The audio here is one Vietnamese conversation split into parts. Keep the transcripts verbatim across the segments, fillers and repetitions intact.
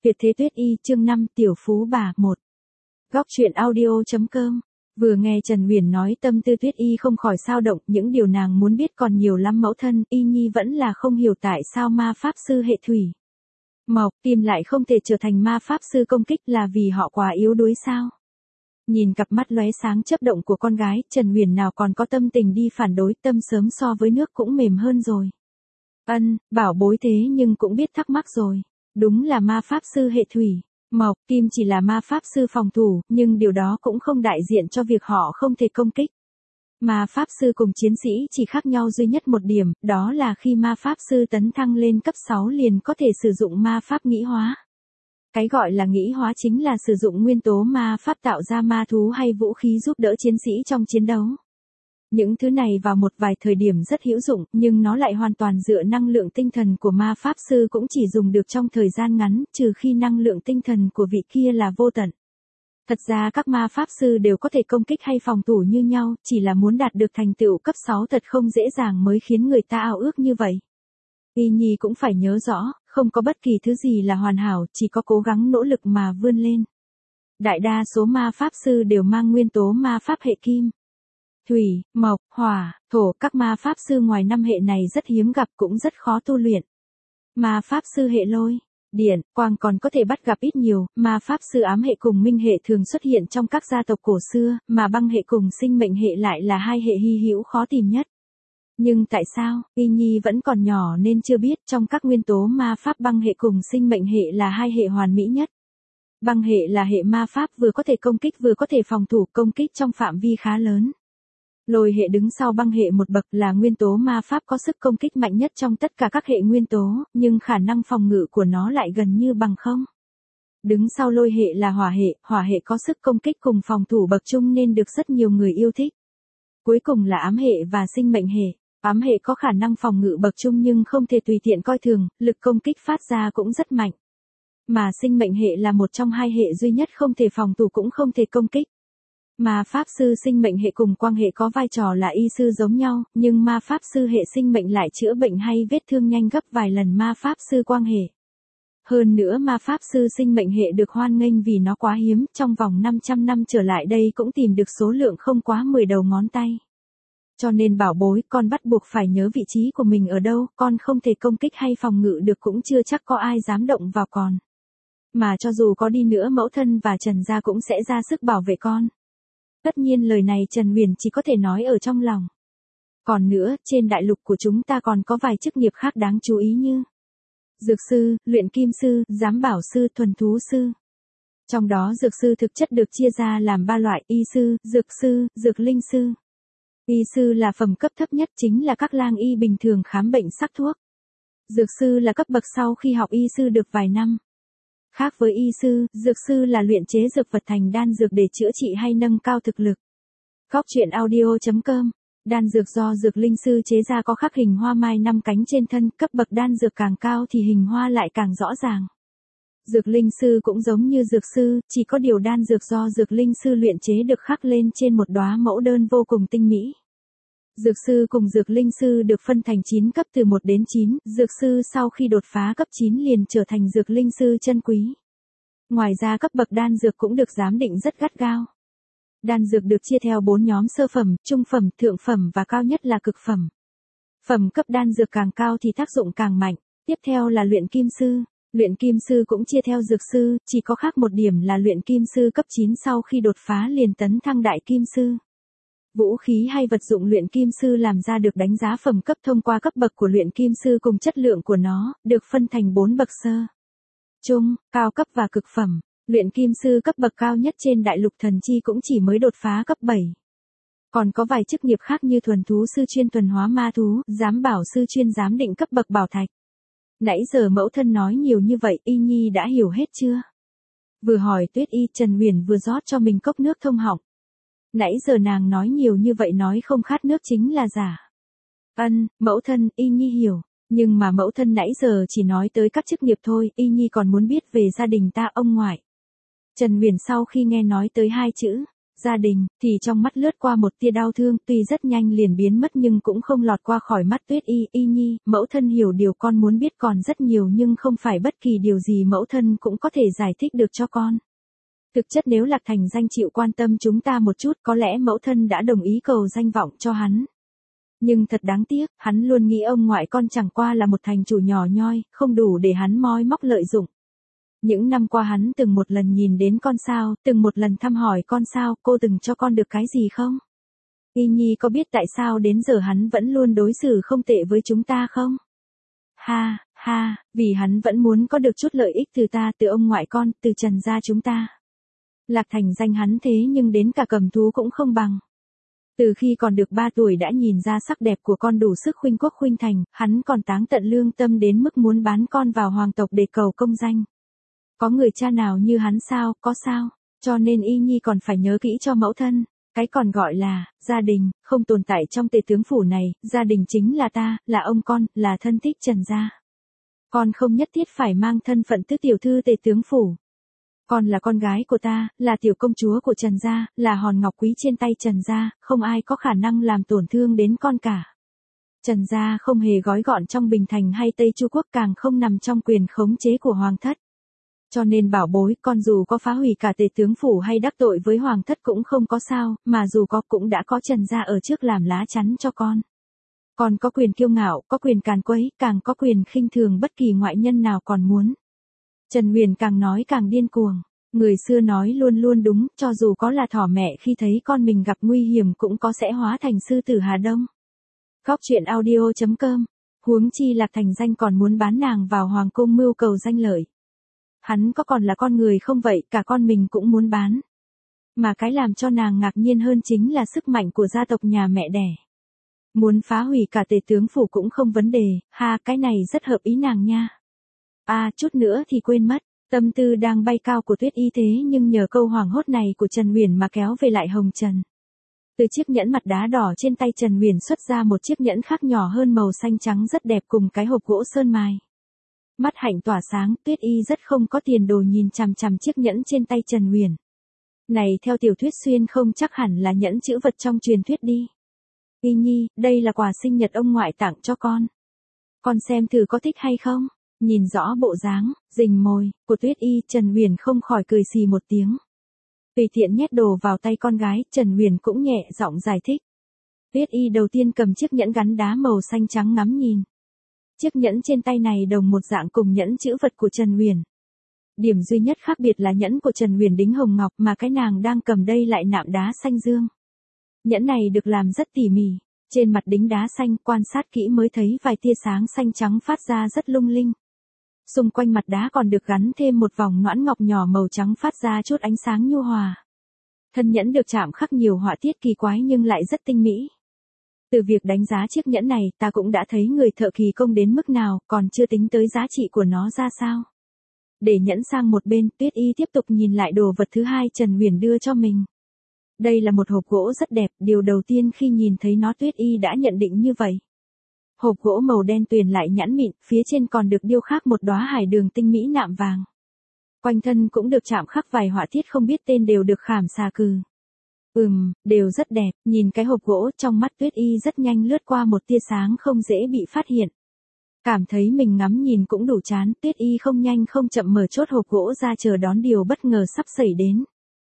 Tuyệt thế tuyết y chương năm tiểu phú bà một. Góc truyện audio.com. Vừa nghe Trần Huyền nói tâm tư Tuyết y không khỏi sao động, những điều nàng muốn biết còn nhiều lắm. Mẫu thân, y nhi vẫn là không hiểu tại sao ma pháp sư hệ thủy mộc tim lại không thể trở thành ma pháp sư công kích, là vì họ quá yếu đuối sao? Nhìn cặp mắt lóe sáng chớp động của con gái, Trần Huyền nào còn có tâm tình đi phản đối, tâm sớm so với nước cũng mềm hơn rồi. Ân, bảo bối thế nhưng cũng biết thắc mắc rồi. Đúng là ma pháp sư hệ thủy mộc kim chỉ là ma pháp sư phòng thủ, nhưng điều đó cũng không đại diện cho việc họ không thể công kích. Ma pháp sư cùng chiến sĩ chỉ khác nhau duy nhất một điểm, đó là khi ma pháp sư tấn thăng lên cấp sáu liền có thể sử dụng ma pháp nghĩ hóa. Cái gọi là nghĩ hóa chính là sử dụng nguyên tố ma pháp tạo ra ma thú hay vũ khí giúp đỡ chiến sĩ trong chiến đấu. Những thứ này vào một vài thời điểm rất hữu dụng, nhưng nó lại hoàn toàn dựa năng lượng tinh thần của ma pháp sư cũng chỉ dùng được trong thời gian ngắn, trừ khi năng lượng tinh thần của vị kia là vô tận. Thật ra các ma pháp sư đều có thể công kích hay phòng thủ như nhau, chỉ là muốn đạt được thành tựu cấp sáu thật không dễ dàng mới khiến người ta ao ước như vậy. Y nhi cũng phải nhớ rõ, không có bất kỳ thứ gì là hoàn hảo, chỉ có cố gắng nỗ lực mà vươn lên. Đại đa số ma pháp sư đều mang nguyên tố ma pháp hệ kim, thủy, mộc, hỏa, thổ. Các ma pháp sư ngoài năm hệ này rất hiếm gặp cũng rất khó tu luyện. Ma pháp sư hệ lôi, điện, quang còn có thể bắt gặp ít nhiều. Ma pháp sư ám hệ cùng minh hệ thường xuất hiện trong các gia tộc cổ xưa, mà băng hệ cùng sinh mệnh hệ lại là hai hệ hy hữu khó tìm nhất. Nhưng tại sao, Y nhi vẫn còn nhỏ nên chưa biết trong các nguyên tố ma pháp băng hệ cùng sinh mệnh hệ là hai hệ hoàn mỹ nhất. Băng hệ là hệ ma pháp vừa có thể công kích vừa có thể phòng thủ, công kích trong phạm vi khá lớn. Lôi hệ đứng sau băng hệ một bậc, là nguyên tố ma pháp có sức công kích mạnh nhất trong tất cả các hệ nguyên tố, nhưng khả năng phòng ngự của nó lại gần như bằng không. Đứng sau lôi hệ là hỏa hệ, hỏa hệ có sức công kích cùng phòng thủ bậc trung nên được rất nhiều người yêu thích. Cuối cùng là ám hệ và sinh mệnh hệ. Ám hệ có khả năng phòng ngự bậc trung nhưng không thể tùy tiện coi thường, lực công kích phát ra cũng rất mạnh. Mà sinh mệnh hệ là một trong hai hệ duy nhất không thể phòng thủ cũng không thể công kích. Ma pháp sư sinh mệnh hệ cùng quang hệ có vai trò là y sư giống nhau, nhưng ma pháp sư hệ sinh mệnh lại chữa bệnh hay vết thương nhanh gấp vài lần ma pháp sư quang hệ. Hơn nữa ma pháp sư sinh mệnh hệ được hoan nghênh vì nó quá hiếm, trong vòng năm trăm năm trở lại đây cũng tìm được số lượng không quá mười đầu ngón tay. Cho nên bảo bối, con bắt buộc phải nhớ vị trí của mình ở đâu, con không thể công kích hay phòng ngự được cũng chưa chắc có ai dám động vào con. Mà cho dù có đi nữa mẫu thân và Trần gia cũng sẽ ra sức bảo vệ con. Tất nhiên lời này Trần Huyền chỉ có thể nói ở trong lòng. Còn nữa, trên đại lục của chúng ta còn có vài chức nghiệp khác đáng chú ý như dược sư, luyện kim sư, giám bảo sư, thuần thú sư. Trong đó dược sư thực chất được chia ra làm ba loại: y sư, dược sư, dược linh sư. Y sư là phẩm cấp thấp nhất, chính là các lang y bình thường khám bệnh sắc thuốc. Dược sư là cấp bậc sau khi học y sư được vài năm. Khác với y sư, dược sư là luyện chế dược vật thành đan dược để chữa trị hay nâng cao thực lực. Góc truyện audio.com. Đan dược do dược linh sư chế ra có khắc hình hoa mai năm cánh trên thân, cấp bậc đan dược càng cao thì hình hoa lại càng rõ ràng. Dược linh sư cũng giống như dược sư, chỉ có điều đan dược do dược linh sư luyện chế được khắc lên trên một đóa mẫu đơn vô cùng tinh mỹ. Dược sư cùng dược linh sư được phân thành chín cấp từ một đến chín, dược sư sau khi đột phá cấp chín liền trở thành dược linh sư chân quý. Ngoài ra cấp bậc đan dược cũng được giám định rất gắt gao. Đan dược được chia theo bốn nhóm: sơ phẩm, trung phẩm, thượng phẩm và cao nhất là cực phẩm. Phẩm cấp đan dược càng cao thì tác dụng càng mạnh. Tiếp theo là luyện kim sư. Luyện kim sư cũng chia theo dược sư, chỉ có khác một điểm là luyện kim sư cấp chín sau khi đột phá liền tấn thăng đại kim sư. Vũ khí hay vật dụng luyện kim sư làm ra được đánh giá phẩm cấp thông qua cấp bậc của luyện kim sư cùng chất lượng của nó, được phân thành bốn bậc: sơ, trung, cao cấp và cực phẩm. Luyện kim sư cấp bậc cao nhất trên đại lục thần chi cũng chỉ mới đột phá cấp bảy. Còn có vài chức nghiệp khác như thuần thú sư chuyên thuần hóa ma thú, giám bảo sư chuyên giám định cấp bậc bảo thạch. Nãy giờ mẫu thân nói nhiều như vậy, Y nhi đã hiểu hết chưa? Vừa hỏi Tuyết y, Trần Huyền vừa rót cho mình cốc nước thông họng. Nãy giờ nàng nói nhiều như vậy nói không khát nước chính là giả. Ân, mẫu thân, Y nhi hiểu. Nhưng mà mẫu thân nãy giờ chỉ nói tới các chức nghiệp thôi, Y nhi còn muốn biết về gia đình ta, ông ngoại. Trần Huyền sau khi nghe nói tới hai chữ gia đình, thì trong mắt lướt qua một tia đau thương, tuy rất nhanh liền biến mất nhưng cũng không lọt qua khỏi mắt Tuyết Y. Y Nhi, mẫu thân hiểu điều con muốn biết còn rất nhiều nhưng không phải bất kỳ điều gì mẫu thân cũng có thể giải thích được cho con. Thực chất nếu Lạc Thành Danh chịu quan tâm chúng ta một chút có lẽ mẫu thân đã đồng ý cầu danh vọng cho hắn. Nhưng thật đáng tiếc, hắn luôn nghĩ ông ngoại con chẳng qua là một thành chủ nhỏ nhoi, không đủ để hắn moi móc lợi dụng. Những năm qua hắn từng một lần nhìn đến con sao, từng một lần thăm hỏi con sao, cô từng cho con được cái gì không? Y Nhi có biết tại sao đến giờ hắn vẫn luôn đối xử không tệ với chúng ta không? Ha, ha, vì hắn vẫn muốn có được chút lợi ích từ ta, từ ông ngoại con, từ Trần gia chúng ta. Lạc Thành Danh hắn thế nhưng đến cả cầm thú cũng không bằng. Từ khi còn được ba tuổi đã nhìn ra sắc đẹp của con đủ sức khuynh quốc khuynh thành, hắn còn táng tận lương tâm đến mức muốn bán con vào hoàng tộc để cầu công danh. Có người cha nào như hắn sao, có sao, cho nên Y Nhi còn phải nhớ kỹ cho mẫu thân, cái còn gọi là, gia đình, không tồn tại trong tề tướng phủ này, gia đình chính là ta, là ông con, là thân thích Trần gia. Con không nhất thiết phải mang thân phận tứ tiểu thư tề tướng phủ. Con là con gái của ta, là tiểu công chúa của Trần gia, là hòn ngọc quý trên tay Trần gia, không ai có khả năng làm tổn thương đến con cả. Trần gia không hề gói gọn trong Bình Thành hay Tây Chu Quốc, càng không nằm trong quyền khống chế của hoàng thất. Cho nên bảo bối, con dù có phá hủy cả tề tướng phủ hay đắc tội với hoàng thất cũng không có sao, mà dù có cũng đã có Trần gia ở trước làm lá chắn cho con. Con có quyền kiêu ngạo, có quyền càn quấy, càng có quyền khinh thường bất kỳ ngoại nhân nào còn muốn. Trần Huyền càng nói càng điên cuồng. Người xưa nói luôn luôn đúng, cho dù có là thỏ mẹ khi thấy con mình gặp nguy hiểm cũng có sẽ hóa thành sư tử Hà Đông. Góc truyện audio chấm com. Huống chi Lạc Thành Danh còn muốn bán nàng vào hoàng cung mưu cầu danh lợi. Hắn có còn là con người không vậy, cả con mình cũng muốn bán. Mà cái làm cho nàng ngạc nhiên hơn chính là sức mạnh của gia tộc nhà mẹ đẻ. Muốn phá hủy cả tề tướng phủ cũng không vấn đề, ha, cái này rất hợp ý nàng nha. À, chút nữa thì quên mất, tâm tư đang bay cao của Tuyết Y thế nhưng nhờ câu hoảng hốt này của Trần Huyền mà kéo về lại hồng trần. Từ chiếc nhẫn mặt đá đỏ trên tay Trần Huyền xuất ra một chiếc nhẫn khác nhỏ hơn màu xanh trắng rất đẹp cùng cái hộp gỗ sơn mài. Mắt hạnh tỏa sáng, Tuyết Y rất không có tiền đồ nhìn chằm chằm chiếc nhẫn trên tay Trần Huyền. Này theo tiểu thuyết xuyên không chắc hẳn là nhẫn chữ vật trong truyền thuyết đi. Y Nhi, đây là quà sinh nhật ông ngoại tặng cho con. Con xem thử có thích hay không? Nhìn rõ bộ dáng, rình mồi, của Tuyết Y, Trần Huyền không khỏi cười xì một tiếng. Tùy tiện nhét đồ vào tay con gái, Trần Huyền cũng nhẹ giọng giải thích. Tuyết Y đầu tiên cầm chiếc nhẫn gắn đá màu xanh trắng ngắm nhìn. Chiếc nhẫn trên tay này đồng một dạng cùng nhẫn chữ vật của Trần Huyền. Điểm duy nhất khác biệt là nhẫn của Trần Huyền đính hồng ngọc mà cái nàng đang cầm đây lại nạm đá xanh dương. Nhẫn này được làm rất tỉ mỉ, trên mặt đính đá xanh quan sát kỹ mới thấy vài tia sáng xanh trắng phát ra rất lung linh. Xung quanh mặt đá còn được gắn thêm một vòng noãn ngọc nhỏ màu trắng phát ra chút ánh sáng nhu hòa. Thân nhẫn được chạm khắc nhiều họa tiết kỳ quái nhưng lại rất tinh mỹ. Từ việc đánh giá chiếc nhẫn này ta cũng đã thấy người thợ kỳ công đến mức nào, còn chưa tính tới giá trị của nó ra sao. Để nhẫn sang một bên, Tuyết Y tiếp tục nhìn lại đồ vật thứ hai Trần Huyền đưa cho mình. Đây là một hộp gỗ rất đẹp, điều đầu tiên khi nhìn thấy nó Tuyết Y đã nhận định như vậy. Hộp gỗ màu đen tuyền lại nhẵn mịn, phía trên còn được điêu khắc một đóa hải đường tinh mỹ nạm vàng. Quanh thân cũng được chạm khắc vài họa tiết không biết tên đều được khảm xà cừ. Ừm, đều rất đẹp, nhìn cái hộp gỗ trong mắt Tuyết Y rất nhanh lướt qua một tia sáng không dễ bị phát hiện. Cảm thấy mình ngắm nhìn cũng đủ chán, Tuyết Y không nhanh không chậm mở chốt hộp gỗ ra chờ đón điều bất ngờ sắp xảy đến.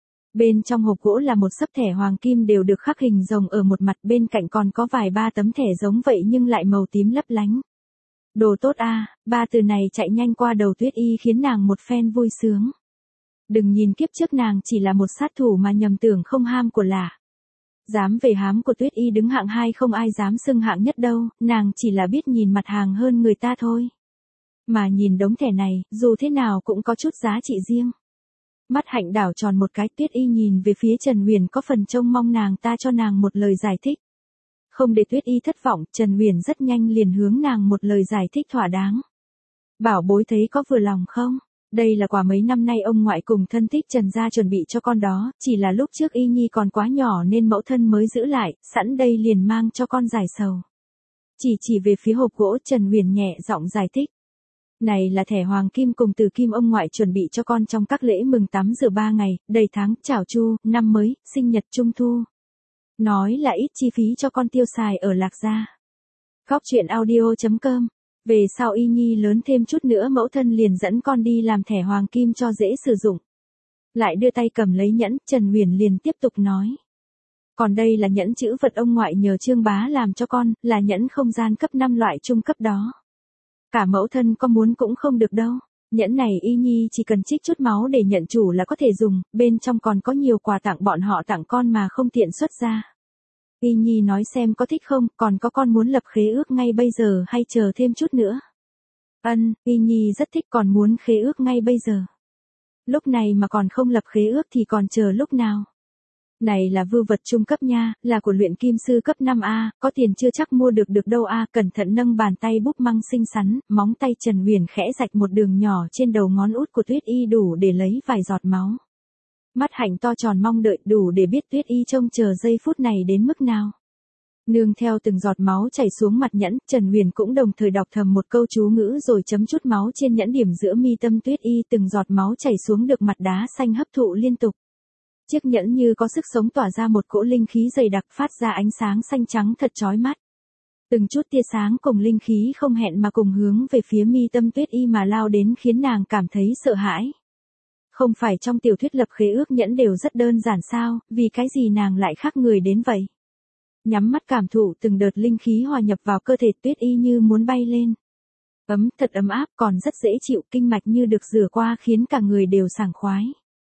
Bên trong hộp gỗ là một sấp thẻ hoàng kim đều được khắc hình rồng ở một mặt, bên cạnh còn có vài ba tấm thẻ giống vậy nhưng lại màu tím lấp lánh. Đồ tốt a, ba từ này chạy nhanh qua đầu Tuyết Y khiến nàng một phen vui sướng. Đừng nhìn kiếp trước nàng chỉ là một sát thủ mà nhầm tưởng không ham của lạ. Dám về hám của Tuyết Y đứng hạng hai không ai dám xưng hạng nhất đâu, nàng chỉ là biết nhìn mặt hàng hơn người ta thôi. Mà nhìn đống thẻ này, dù thế nào cũng có chút giá trị riêng. Mắt hạnh đảo tròn một cái, Tuyết Y nhìn về phía Trần Huyền có phần trông mong nàng ta cho nàng một lời giải thích. Không để Tuyết Y thất vọng, Trần Huyền rất nhanh liền hướng nàng một lời giải thích thỏa đáng. Bảo bối thấy có vừa lòng không? Đây là quà mấy năm nay ông ngoại cùng thân thích Trần gia chuẩn bị cho con đó, chỉ là lúc trước Y Nhi còn quá nhỏ nên mẫu thân mới giữ lại, sẵn đây liền mang cho con giải sầu. Chỉ chỉ về phía hộp gỗ Trần Huyền nhẹ giọng giải thích. Này là thẻ hoàng kim cùng từ kim ông ngoại chuẩn bị cho con trong các lễ mừng tắm rửa ba ngày, đầy tháng, chào chu, năm mới, sinh nhật trung thu. Nói là ít chi phí cho con tiêu xài ở Lạc Gia. Góc truyện audio chấm com. Về sau Y Nhi lớn thêm chút nữa mẫu thân liền dẫn con đi làm thẻ hoàng kim cho dễ sử dụng. Lại đưa tay cầm lấy nhẫn, Trần Huyền liền tiếp tục nói. Còn đây là nhẫn chữ vật ông ngoại nhờ Trương Bá làm cho con, là nhẫn không gian cấp năm loại trung cấp đó. Cả mẫu thân có muốn cũng không được đâu. Nhẫn này Y Nhi chỉ cần trích chút máu để nhận chủ là có thể dùng, bên trong còn có nhiều quà tặng bọn họ tặng con mà không tiện xuất ra. Y Nhi nói xem có thích không, còn có con muốn lập khế ước ngay bây giờ hay chờ thêm chút nữa. Ân, Y Nhi rất thích, còn muốn khế ước ngay bây giờ. Lúc này mà còn không lập khế ước thì còn chờ lúc nào. Này là vư vật trung cấp nha, là của luyện kim sư cấp năm A, có tiền chưa chắc mua được được đâu a. Cẩn thận nâng bàn tay búp măng xinh xắn, móng tay Trần Huyền khẽ rạch một đường nhỏ trên đầu ngón út của Tuyết Y đủ để lấy vài giọt máu. Mắt hạnh to tròn mong đợi đủ để biết Tuyết Y trông chờ giây phút này đến mức nào. Nương theo từng giọt máu chảy xuống mặt nhẫn, Trần Huyền cũng đồng thời đọc thầm một câu chú ngữ rồi chấm chút máu trên nhẫn điểm giữa mi tâm Tuyết Y, từng giọt máu chảy xuống được mặt đá xanh hấp thụ liên tục. Chiếc nhẫn như có sức sống tỏa ra một cỗ linh khí dày đặc phát ra ánh sáng xanh trắng thật chói mắt. Từng chút tia sáng cùng linh khí không hẹn mà cùng hướng về phía mi tâm Tuyết Y mà lao đến khiến nàng cảm thấy sợ hãi. Không phải trong tiểu thuyết lập khế ước nhẫn đều rất đơn giản sao, vì cái gì nàng lại khác người đến vậy? Nhắm mắt cảm thụ từng đợt linh khí hòa nhập vào cơ thể Tuyết Y như muốn bay lên. Ấm, thật ấm áp, còn rất dễ chịu, kinh mạch như được rửa qua khiến cả người đều sảng khoái.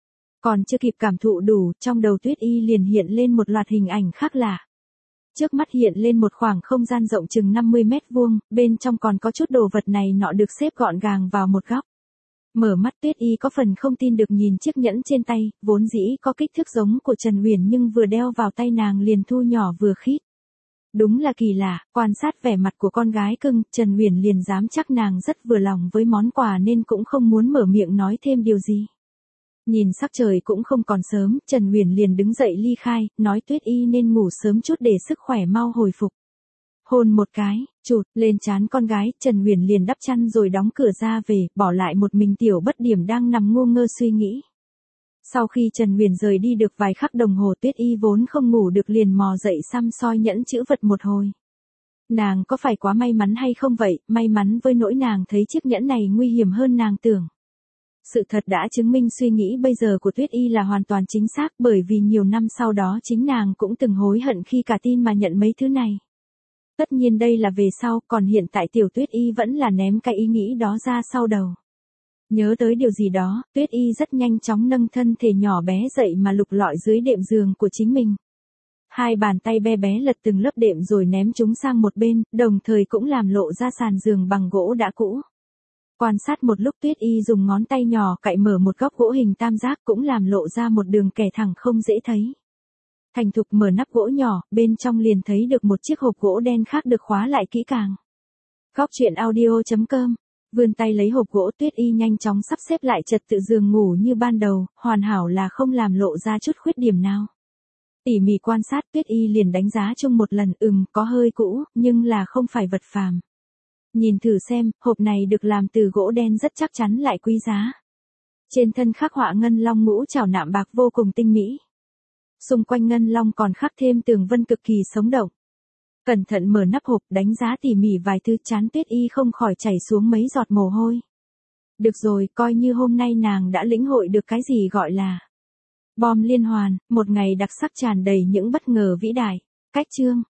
Còn chưa kịp cảm thụ đủ, trong đầu Tuyết Y liền hiện lên một loạt hình ảnh khác lạ. Trước mắt hiện lên một khoảng không gian rộng chừng năm mươi mét vuông, bên trong còn có chút đồ vật này nọ được xếp gọn gàng vào một góc. Mở mắt Tuyết Y có phần không tin được nhìn chiếc nhẫn trên tay, vốn dĩ có kích thước giống của Trần Huyền nhưng vừa đeo vào tay nàng liền thu nhỏ vừa khít. Đúng là kỳ lạ, quan sát vẻ mặt của con gái cưng, Trần Huyền liền dám chắc nàng rất vừa lòng với món quà nên cũng không muốn mở miệng nói thêm điều gì. Nhìn sắc trời cũng không còn sớm, Trần Huyền liền đứng dậy ly khai, nói Tuyết Y nên ngủ sớm chút để sức khỏe mau hồi phục. Hôn một cái, chụt, lên trán con gái, Trần Huyền liền đắp chăn rồi đóng cửa ra về, bỏ lại một mình Tiểu Bất Điểm đang nằm ngu ngơ suy nghĩ. Sau khi Trần Huyền rời đi được vài khắc đồng hồ, Tuyết Y vốn không ngủ được liền mò dậy săm soi nhẫn chữ vật một hồi. Nàng có phải quá may mắn hay không vậy, may mắn với nỗi nàng thấy chiếc nhẫn này nguy hiểm hơn nàng tưởng. Sự thật đã chứng minh suy nghĩ bây giờ của Tuyết Y là hoàn toàn chính xác, bởi vì nhiều năm sau đó chính nàng cũng từng hối hận khi cả tin mà nhận mấy thứ này. Tất nhiên đây là về sau, còn hiện tại Tiểu Tuyết Y vẫn là ném cái ý nghĩ đó ra sau đầu. Nhớ tới điều gì đó, Tuyết Y rất nhanh chóng nâng thân thể nhỏ bé dậy mà lục lọi dưới đệm giường của chính mình. Hai bàn tay bé bé lật từng lớp đệm rồi ném chúng sang một bên, đồng thời cũng làm lộ ra sàn giường bằng gỗ đã cũ. Quan sát một lúc, Tuyết Y dùng ngón tay nhỏ cạy mở một góc gỗ hình tam giác cũng làm lộ ra một đường kẻ thẳng không dễ thấy. Thành thục mở nắp gỗ nhỏ, bên trong liền thấy được một chiếc hộp gỗ đen khác được khóa lại kỹ càng. Góc truyện audio chấm com. Vươn tay lấy hộp gỗ, Tuyết Y nhanh chóng sắp xếp lại trật tự giường ngủ như ban đầu, hoàn hảo là không làm lộ ra chút khuyết điểm nào. Tỉ mỉ quan sát, Tuyết Y liền đánh giá chung một lần, ừm, có hơi cũ, nhưng là không phải vật phàm. Nhìn thử xem, hộp này được làm từ gỗ đen rất chắc chắn lại quý giá. Trên thân khắc họa ngân long ngũ trảo nạm bạc vô cùng tinh mỹ. Xung quanh ngân long còn khắc thêm tường vân cực kỳ sống động. Cẩn thận mở nắp hộp, đánh giá tỉ mỉ vài thứ, trán Tuyết Y không khỏi chảy xuống mấy giọt mồ hôi. Được rồi, coi như hôm nay nàng đã lĩnh hội được cái gì gọi là bom liên hoàn, một ngày đặc sắc tràn đầy những bất ngờ vĩ đại. Cách chương